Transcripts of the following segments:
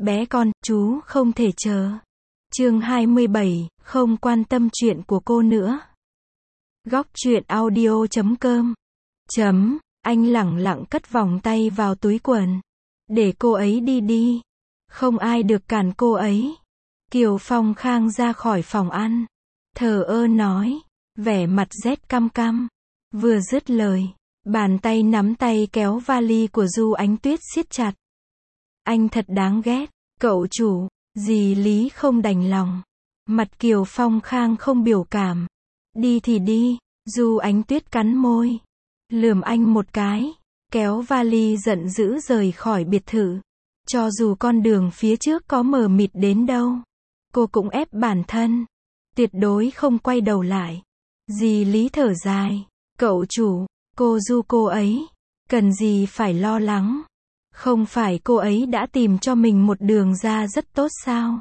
Bé con, chú không thể chờ. Chương 27, không quan tâm chuyện của cô nữa. Góc truyện audio.com. Anh lẳng lặng cất vòng tay vào túi quần. Để cô ấy đi đi. Không ai được cản cô ấy. Kiều Phong Khang ra khỏi phòng ăn. Thờ ơ nói. Vẻ mặt rét căm căm. Vừa dứt lời. Bàn tay nắm tay kéo vali của Du Ánh Tuyết siết chặt. Anh thật đáng ghét. Cậu chủ. Dì Lý không đành lòng. Mặt Kiều Phong Khang không biểu cảm. Đi thì đi. Du Ánh Tuyết cắn môi. Lườm anh một cái. Kéo vali giận dữ rời khỏi biệt thự. Cho dù con đường phía trước có mờ mịt đến đâu. Cô cũng ép bản thân. Tuyệt đối không quay đầu lại. Dì Lý thở dài. Cậu chủ. Cô Du cô ấy. Cần gì phải lo lắng. Không phải cô ấy đã tìm cho mình một đường ra rất tốt sao?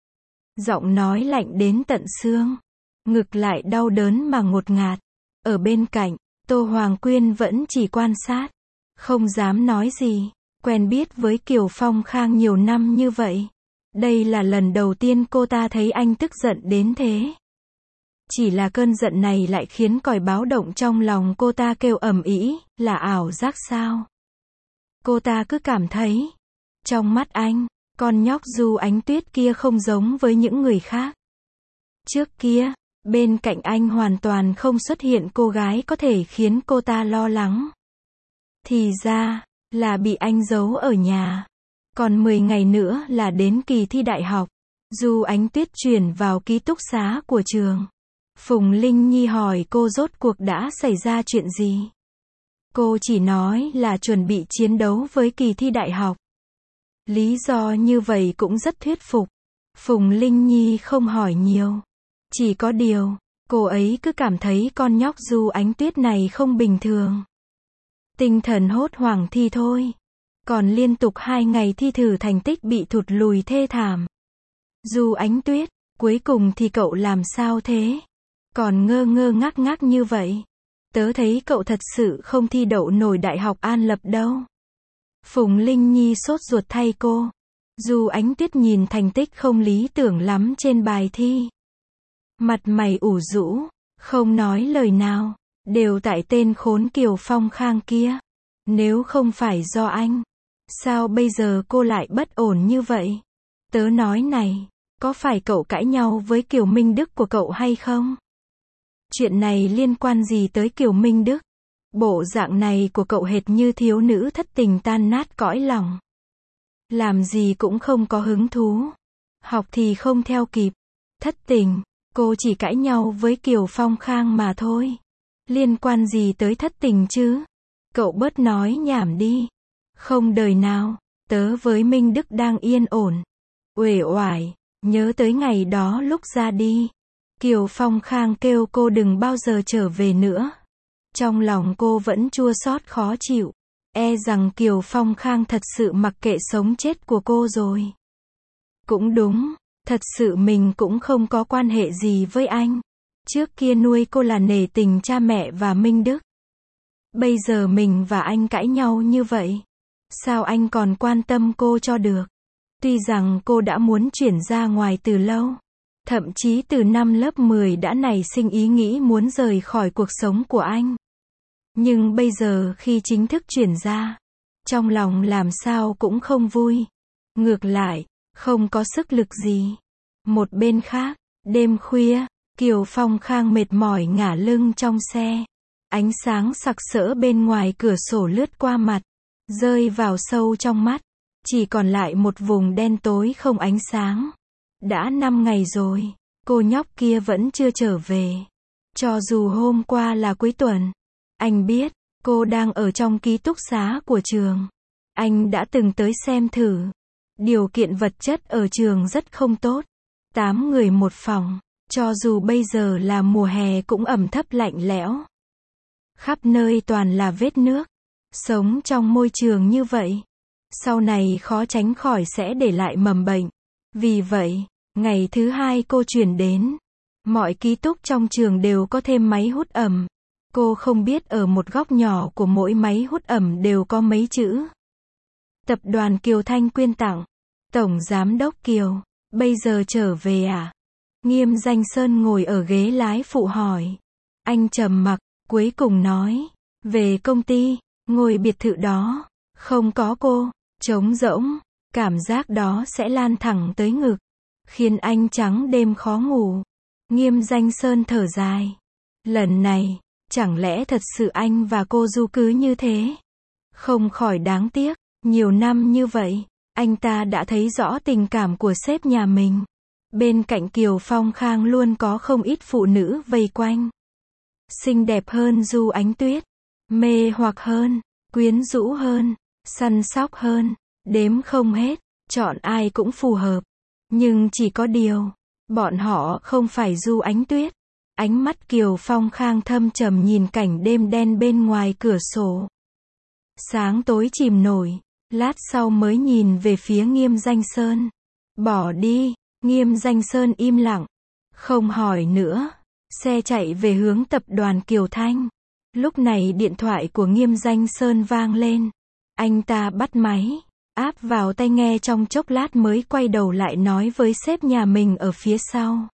Giọng nói lạnh đến tận xương. Ngực lại đau đớn mà ngột ngạt. Ở bên cạnh, Tô Hoàng Quyên vẫn chỉ quan sát. Không dám nói gì. Quen biết với Kiều Phong Khang nhiều năm như vậy. Đây là lần đầu tiên cô ta thấy anh tức giận đến thế. Chỉ là cơn giận này lại khiến còi báo động trong lòng cô ta kêu ầm ĩ, là ảo giác sao? Cô ta cứ cảm thấy, trong mắt anh, con nhóc Du Ánh Tuyết kia không giống với những người khác. Trước kia, bên cạnh anh hoàn toàn không xuất hiện cô gái có thể khiến cô ta lo lắng. Thì ra, là bị anh giấu ở nhà. Còn 10 ngày nữa là đến kỳ thi đại học. Du Ánh Tuyết chuyển vào ký túc xá của trường. Phùng Linh Nhi hỏi cô rốt cuộc đã xảy ra chuyện gì. Cô chỉ nói là chuẩn bị chiến đấu với kỳ thi đại học. Lý do như vậy cũng rất thuyết phục. Phùng Linh Nhi không hỏi nhiều. Chỉ có điều, cô ấy cứ cảm thấy con nhóc Du Ánh Tuyết này không bình thường. Tinh thần hốt hoảng thì thôi. Còn liên tục 2 ngày thi thử thành tích bị thụt lùi thê thảm. Du Ánh Tuyết, cuối cùng thì cậu làm sao thế? Còn ngơ ngơ ngác ngác như vậy. Tớ thấy cậu thật sự không thi đậu nổi Đại học An Lập đâu. Phùng Linh Nhi sốt ruột thay cô. Du Ánh Tuyết nhìn thành tích không lý tưởng lắm trên bài thi. Mặt mày ủ rũ, không nói lời nào. Đều tại tên khốn Kiều Phong Khang kia. Nếu không phải do anh, sao bây giờ cô lại bất ổn như vậy? Tớ nói này, có phải cậu cãi nhau với Kiều Minh Đức của cậu hay không? Chuyện này liên quan gì tới Kiều Minh Đức? Bộ dạng này của cậu hệt như thiếu nữ thất tình tan nát cõi lòng. Làm gì cũng không có hứng thú. Học thì không theo kịp. Thất tình, cô chỉ cãi nhau với Kiều Phong Khang mà thôi. Liên quan gì tới thất tình chứ? Cậu bớt nói nhảm đi. Không đời nào, tớ với Minh Đức đang yên ổn. Uể oải, nhớ tới ngày đó lúc ra đi. Kiều Phong Khang kêu cô đừng bao giờ trở về nữa. Trong lòng cô vẫn chua xót khó chịu. E rằng Kiều Phong Khang thật sự mặc kệ sống chết của cô rồi. Cũng đúng, thật sự mình cũng không có quan hệ gì với anh. Trước kia nuôi cô là nể tình cha mẹ và Minh Đức. Bây giờ mình và anh cãi nhau như vậy. Sao anh còn quan tâm cô cho được? Tuy rằng cô đã muốn chuyển ra ngoài từ lâu. Thậm chí từ năm lớp 10 đã nảy sinh ý nghĩ muốn rời khỏi cuộc sống của anh. Nhưng bây giờ khi chính thức chuyển ra, trong lòng làm sao cũng không vui. Ngược lại, không có sức lực gì. Một bên khác, đêm khuya, Kiều Phong Khang mệt mỏi ngả lưng trong xe. Ánh sáng sặc sỡ bên ngoài cửa sổ lướt qua mặt, rơi vào sâu trong mắt. Chỉ còn lại một vùng đen tối không ánh sáng. Đã 5 ngày rồi, cô nhóc kia vẫn chưa trở về. Cho dù hôm qua là cuối tuần, anh biết, cô đang ở trong ký túc xá của trường. Anh đã từng tới xem thử. Điều kiện vật chất ở trường rất không tốt. 8 người một phòng, cho dù bây giờ là mùa hè cũng ẩm thấp lạnh lẽo. Khắp nơi toàn là vết nước. Sống trong môi trường như vậy, sau này khó tránh khỏi sẽ để lại mầm bệnh. Vì vậy, ngày thứ 2 cô chuyển đến, mọi ký túc trong trường đều có thêm máy hút ẩm. Cô không biết ở một góc nhỏ của mỗi máy hút ẩm đều có mấy chữ. Tập đoàn Kiều Thanh quyên tặng. Tổng Giám đốc Kiều, bây giờ trở về à? Nghiêm Danh Sơn ngồi ở ghế lái phụ hỏi. Anh trầm mặc, cuối cùng nói, về công ty, ngôi biệt thự đó, không có cô, trống rỗng, cảm giác đó sẽ lan thẳng tới ngực, khiến anh trắng đêm khó ngủ. Nghiêm Danh Sơn thở dài. Lần này, chẳng lẽ thật sự anh và cô Du cứ như thế? Không khỏi đáng tiếc, nhiều năm như vậy, anh ta đã thấy rõ tình cảm của sếp nhà mình. Bên cạnh Kiều Phong Khang luôn có không ít phụ nữ vây quanh. Xinh đẹp hơn Du Ánh Tuyết, mê hoặc hơn, quyến rũ hơn, săn sóc hơn, đếm không hết, chọn ai cũng phù hợp. Nhưng chỉ có điều, bọn họ không phải Du Ánh Tuyết. Ánh mắt Kiều Phong Khang thâm trầm nhìn cảnh đêm đen bên ngoài cửa sổ. Sáng tối chìm nổi, lát sau mới nhìn về phía Nghiêm Danh Sơn. Bỏ đi, Nghiêm Danh Sơn im lặng, không hỏi nữa. Xe chạy về hướng tập đoàn Kiều Thanh. Lúc này điện thoại của Nghiêm Danh Sơn vang lên. Anh ta bắt máy, áp vào tai nghe trong chốc lát mới quay đầu lại nói với sếp nhà mình ở phía sau.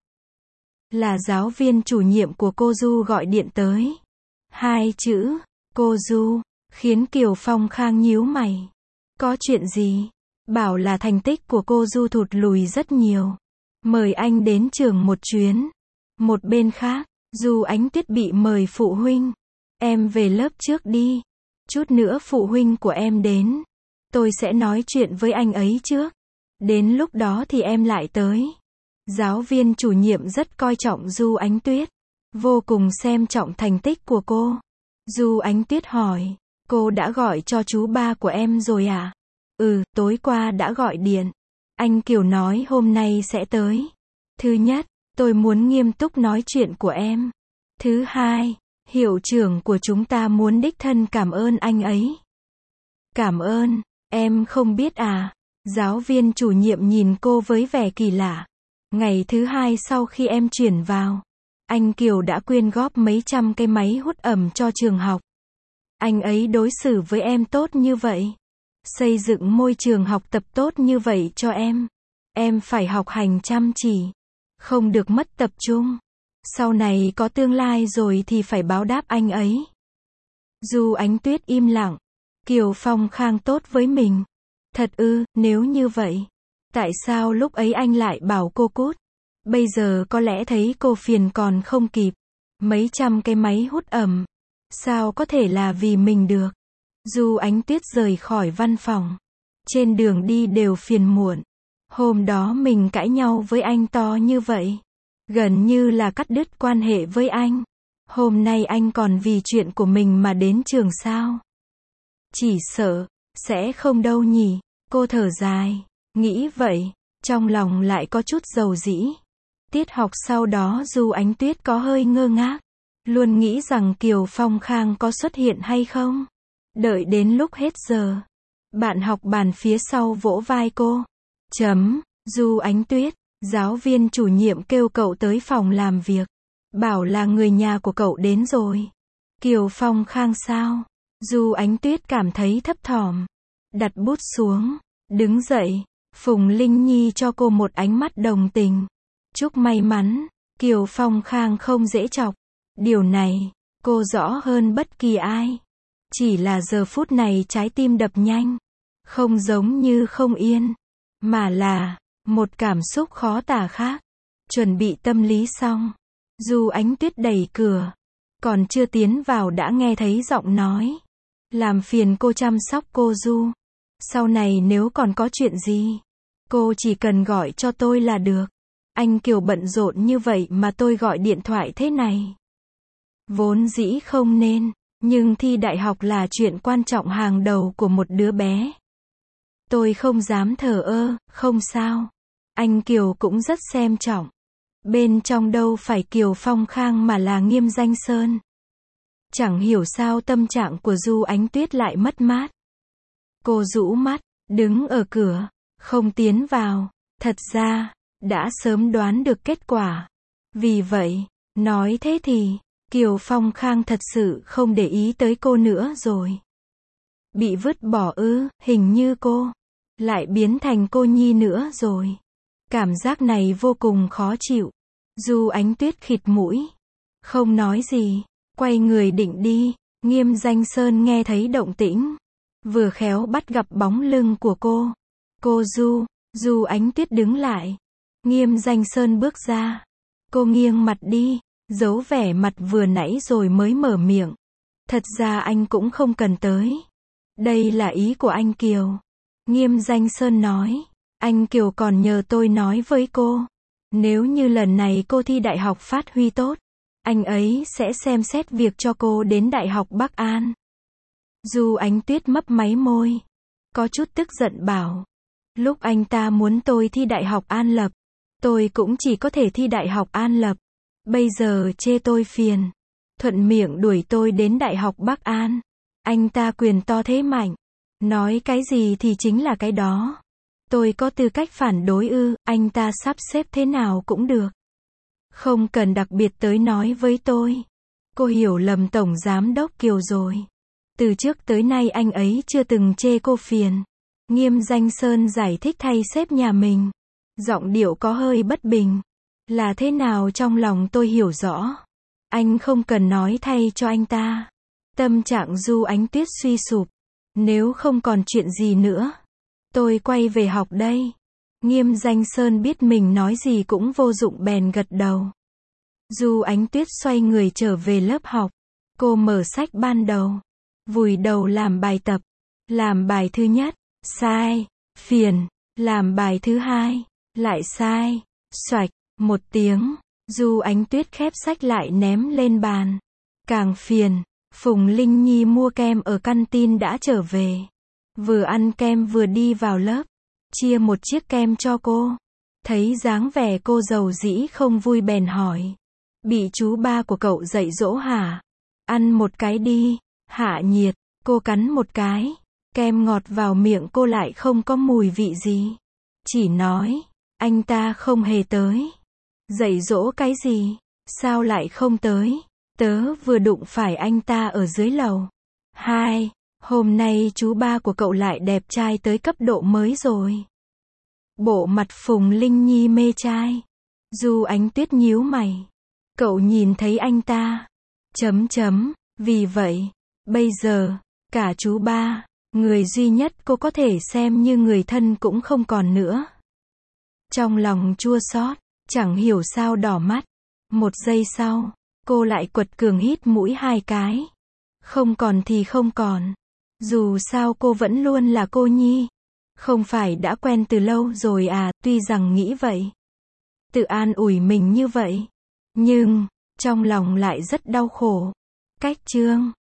Là giáo viên chủ nhiệm của cô Du gọi điện tới. Hai chữ, cô Du, khiến Kiều Phong Khang nhíu mày. Có chuyện gì? Bảo là thành tích của cô Du thụt lùi rất nhiều. Mời anh đến trường một chuyến. Một bên khác, Du Ánh Tuyết bị mời phụ huynh. Em về lớp trước đi. Chút nữa phụ huynh của em đến. Tôi sẽ nói chuyện với anh ấy trước. Đến lúc đó thì em lại tới. Giáo viên chủ nhiệm rất coi trọng Du Ánh Tuyết. Vô cùng xem trọng thành tích của cô. Du Ánh Tuyết hỏi. Cô đã gọi cho chú ba của em rồi à? Ừ, tối qua đã gọi điện. Anh Kiều nói hôm nay sẽ tới. Thứ nhất, tôi muốn nghiêm túc nói chuyện của em. Thứ hai, hiệu trưởng của chúng ta muốn đích thân cảm ơn anh ấy. Cảm ơn, em không biết à? Giáo viên chủ nhiệm nhìn cô với vẻ kỳ lạ. Ngày thứ hai sau khi em chuyển vào, anh Kiều đã quyên góp mấy trăm cái máy hút ẩm cho trường học. Anh ấy đối xử với em tốt như vậy. Xây dựng môi trường học tập tốt như vậy cho em. Em phải học hành chăm chỉ. Không được mất tập trung. Sau này có tương lai rồi thì phải báo đáp anh ấy. Du Ánh Tuyết im lặng. Kiều Phong Khang tốt với mình. Thật ư, nếu như vậy. Tại sao lúc ấy anh lại bảo cô cút? Bây giờ có lẽ thấy cô phiền còn không kịp. Mấy trăm cái máy hút ẩm. Sao có thể là vì mình được? Du Ánh Tuyết rời khỏi văn phòng. Trên đường đi đều phiền muộn. Hôm đó mình cãi nhau với anh to như vậy. Gần như là cắt đứt quan hệ với anh. Hôm nay anh còn vì chuyện của mình mà đến trường sao? Chỉ sợ, sẽ không đâu nhỉ. Cô thở dài. Nghĩ vậy, trong lòng lại có chút dầu dĩ. Tiết học sau đó Du Ánh Tuyết có hơi ngơ ngác. Luôn nghĩ rằng Kiều Phong Khang có xuất hiện hay không. Đợi đến lúc hết giờ. Bạn học bàn phía sau vỗ vai cô. Du Ánh Tuyết, giáo viên chủ nhiệm kêu cậu tới phòng làm việc. Bảo là người nhà của cậu đến rồi. Kiều Phong Khang sao? Du Ánh Tuyết cảm thấy thấp thỏm. Đặt bút xuống. Đứng dậy. Phùng Linh Nhi cho cô một ánh mắt đồng tình. Chúc may mắn. Kiều Phong Khang không dễ chọc. Điều này, cô rõ hơn bất kỳ ai. Chỉ là giờ phút này trái tim đập nhanh. Không giống như không yên. Mà là, một cảm xúc khó tả khác. Chuẩn bị tâm lý xong. Du Ánh Tuyết đẩy cửa. Còn chưa tiến vào đã nghe thấy giọng nói. Làm phiền cô chăm sóc cô Du. Sau này nếu còn có chuyện gì, cô chỉ cần gọi cho tôi là được. Anh Kiều bận rộn như vậy mà tôi gọi điện thoại thế này. Vốn dĩ không nên, nhưng thi đại học là chuyện quan trọng hàng đầu của một đứa bé. Tôi không dám thờ ơ, không sao. Anh Kiều cũng rất xem trọng. Bên trong đâu phải Kiều Phong Khang mà là Nghiêm Danh Sơn. Chẳng hiểu sao tâm trạng của Du Ánh Tuyết lại mất mát. Cô rũ mắt, đứng ở cửa, không tiến vào. Thật ra, đã sớm đoán được kết quả. Vì vậy, nói thế thì, Kiều Phong Khang thật sự không để ý tới cô nữa rồi. Bị vứt bỏ ư, hình như cô lại biến thành cô nhi nữa rồi. Cảm giác này vô cùng khó chịu. Du Ánh Tuyết khịt mũi, không nói gì, quay người định đi. Nghiêm Danh Sơn nghe thấy động tĩnh, vừa khéo bắt gặp bóng lưng của cô. Cô Du Ánh Tuyết đứng lại. Nghiêm Danh Sơn bước ra. Cô nghiêng mặt đi, giấu vẻ mặt vừa nãy rồi mới mở miệng. Thật ra anh cũng không cần tới. Đây là ý của anh Kiều. Nghiêm Danh Sơn nói. Anh Kiều còn nhờ tôi nói với cô. Nếu như lần này cô thi đại học phát huy tốt, anh ấy sẽ xem xét việc cho cô đến Đại học Bắc An. Du Ánh Tuyết mấp máy môi, có chút tức giận bảo. Lúc anh ta muốn tôi thi Đại học An Lập, tôi cũng chỉ có thể thi Đại học An Lập. Bây giờ chê tôi phiền, thuận miệng đuổi tôi đến Đại học Bắc An. Anh ta quyền to thế mạnh, nói cái gì thì chính là cái đó. Tôi có tư cách phản đối ư? Anh ta sắp xếp thế nào cũng được. Không cần đặc biệt tới nói với tôi. Cô hiểu lầm Tổng Giám đốc Kiều rồi. Từ trước tới nay anh ấy chưa từng chê cô phiền. Nghiêm Danh Sơn giải thích thay sếp nhà mình. Giọng điệu có hơi bất bình. Là thế nào trong lòng tôi hiểu rõ. Anh không cần nói thay cho anh ta. Tâm trạng Du Ánh Tuyết suy sụp. Nếu không còn chuyện gì nữa, tôi quay về học đây. Nghiêm Danh Sơn biết mình nói gì cũng vô dụng bèn gật đầu. Du Ánh Tuyết xoay người trở về lớp học. Cô mở sách ban đầu, vùi đầu làm bài tập. Làm bài thứ nhất, sai, phiền. Làm bài thứ hai, lại sai, xoạch. Một tiếng, Du Ánh Tuyết khép sách lại ném lên bàn. Càng phiền, Phùng Linh Nhi mua kem ở canteen đã trở về. Vừa ăn kem vừa đi vào lớp, chia một chiếc kem cho cô. Thấy dáng vẻ cô giàu dĩ không vui bèn hỏi. Bị chú ba của cậu dạy dỗ hả? Ăn một cái đi, hạ nhiệt. Cô cắn một cái. Kem ngọt vào miệng cô lại không có mùi vị gì. Chỉ nói, anh ta không hề tới. Dạy dỗ cái gì? Sao lại không tới? Tớ vừa đụng phải anh ta ở dưới lầu. Hôm nay chú ba của cậu lại đẹp trai tới cấp độ mới rồi. Bộ mặt Phùng Linh Nhi mê trai. Du Ánh Tuyết nhíu mày. Cậu nhìn thấy anh ta. Vì vậy, bây giờ, cả chú ba, người duy nhất cô có thể xem như người thân cũng không còn nữa. Trong lòng chua xót, chẳng hiểu sao đỏ mắt. Một giây sau, cô lại quật cường hít mũi 2 cái. Không còn thì không còn. Dù sao cô vẫn luôn là cô nhi. Không phải đã quen từ lâu rồi à? Tuy rằng nghĩ vậy, tự an ủi mình như vậy, nhưng trong lòng lại rất đau khổ. Cách chương